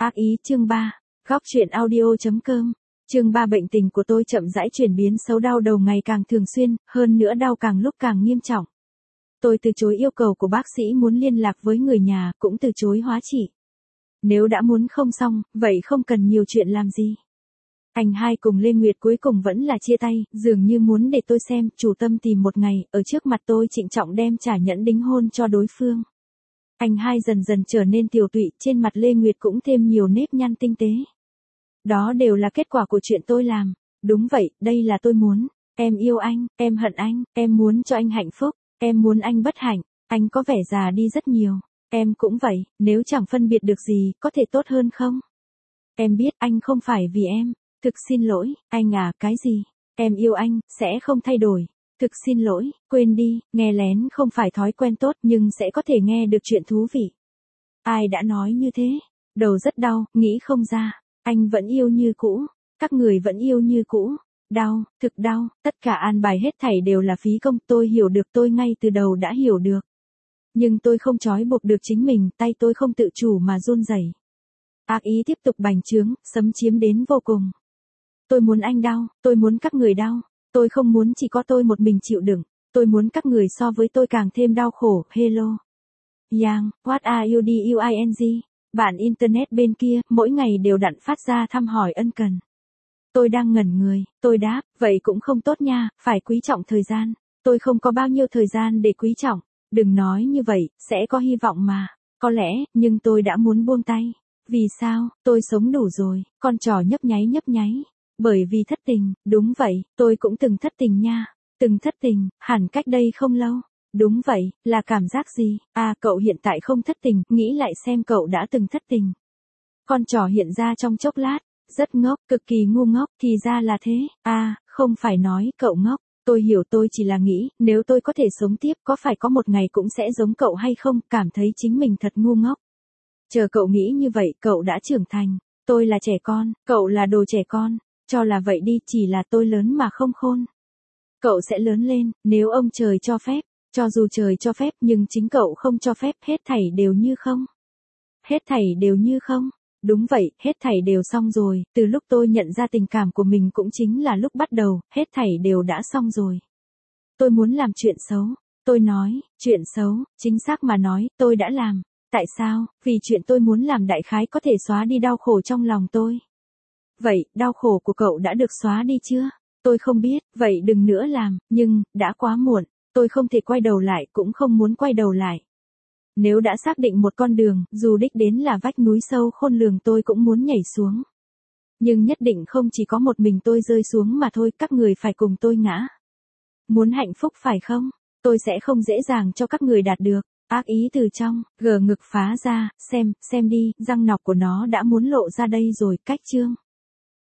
Ác ý chương 3. Góc truyện audio.com. Chương 3. Bệnh tình của tôi chậm rãi chuyển biến xấu, đau đầu ngày càng thường xuyên, hơn nữa đau càng lúc càng nghiêm trọng. Tôi từ chối yêu cầu của bác sĩ muốn liên lạc với người nhà, cũng từ chối hóa trị. Nếu đã muốn không xong, vậy không cần nhiều chuyện làm gì. Anh hai cùng Lê Nguyệt cuối cùng vẫn là chia tay, dường như muốn để tôi xem, chủ tâm tìm một ngày, ở trước mặt tôi trịnh trọng đem trả nhẫn đính hôn cho đối phương. Anh hai dần dần trở nên tiều tụy, trên mặt Lê Nguyệt cũng thêm nhiều nếp nhăn tinh tế. Đó đều là kết quả của chuyện tôi làm. Đúng vậy, đây là tôi muốn. Em yêu anh, em hận anh, em muốn cho anh hạnh phúc, em muốn anh bất hạnh, anh có vẻ già đi rất nhiều. Em cũng vậy, nếu chẳng phân biệt được gì, có thể tốt hơn không? Em biết anh không phải vì em. Thực xin lỗi, anh à, cái gì? Em yêu anh, sẽ không thay đổi. Thực xin lỗi, quên đi, nghe lén không phải thói quen tốt nhưng sẽ có thể nghe được chuyện thú vị. Ai đã nói như thế? Đầu rất đau, nghĩ không ra. Anh vẫn yêu như cũ, các người vẫn yêu như cũ. Đau, thực đau, tất cả an bài hết thảy đều là phí công, tôi hiểu được, tôi ngay từ đầu đã hiểu được. Nhưng tôi không trói buộc được chính mình, tay tôi không tự chủ mà run rẩy. Ác ý tiếp tục bành trướng, xâm chiếm đến vô cùng. Tôi muốn anh đau, tôi muốn các người đau. Tôi không muốn chỉ có tôi một mình chịu đựng, tôi muốn các người so với tôi càng thêm đau khổ. Hello. Yang, what are you doing? Bạn Internet bên kia, mỗi ngày đều đặn phát ra thăm hỏi ân cần. Tôi đang ngẩn người, tôi đáp, vậy cũng không tốt nha, phải quý trọng thời gian. Tôi không có bao nhiêu thời gian để quý trọng. Đừng nói như vậy, sẽ có hy vọng mà. Có lẽ, nhưng tôi đã muốn buông tay. Vì sao, tôi sống đủ rồi, con trò nhấp nháy. Bởi vì thất tình, đúng vậy, tôi cũng từng thất tình nha. Từng thất tình, hẳn cách đây không lâu. Đúng vậy, là cảm giác gì? À, cậu hiện tại không thất tình, nghĩ lại xem cậu đã từng thất tình. Con trò hiện ra trong chốc lát, rất ngốc, cực kỳ ngu ngốc, thì ra là thế. À, không phải nói cậu ngốc, tôi hiểu, tôi chỉ là nghĩ, nếu tôi có thể sống tiếp, có phải có một ngày cũng sẽ giống cậu hay không, cảm thấy chính mình thật ngu ngốc. Chờ cậu nghĩ như vậy, cậu đã trưởng thành. Tôi là trẻ con, cậu là đồ trẻ con. Cho là vậy đi, chỉ là tôi lớn mà không khôn. Cậu sẽ lớn lên, nếu ông trời cho phép. Cho dù trời cho phép nhưng chính cậu không cho phép, hết thảy đều như không. Hết thảy đều như không. Đúng vậy, hết thảy đều xong rồi, từ lúc tôi nhận ra tình cảm của mình cũng chính là lúc bắt đầu, hết thảy đều đã xong rồi. Tôi muốn làm chuyện xấu. Tôi nói, chuyện xấu, chính xác mà nói, tôi đã làm. Tại sao? Vì chuyện tôi muốn làm đại khái có thể xóa đi đau khổ trong lòng tôi. Vậy, đau khổ của cậu đã được xóa đi chưa? Tôi không biết, vậy đừng nữa làm, nhưng, đã quá muộn, tôi không thể quay đầu lại, cũng không muốn quay đầu lại. Nếu đã xác định một con đường, dù đích đến là vách núi sâu khôn lường tôi cũng muốn nhảy xuống. Nhưng nhất định không chỉ có một mình tôi rơi xuống mà thôi, các người phải cùng tôi ngã. Muốn hạnh phúc phải không? Tôi sẽ không dễ dàng cho các người đạt được. Ác ý từ trong, gờ ngực phá ra, xem đi, răng nọc của nó đã muốn lộ ra đây rồi, cách chương.